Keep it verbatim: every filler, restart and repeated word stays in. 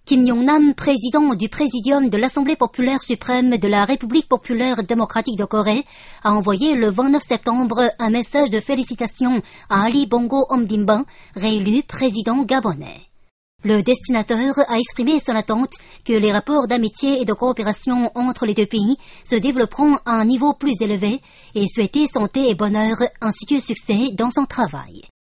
Kim Yong-nam, président du Présidium de l'Assemblée populaire suprême de la République populaire démocratique de Corée, a envoyé le vingt-neuf septembre un message de félicitations à Ali Bongo Ondimba, réélu président gabonais. Le destinataire a exprimé son attente que les rapports d'amitié et de coopération entre les deux pays se développeront à un niveau plus élevé et souhaité santé et bonheur ainsi que succès dans son travail.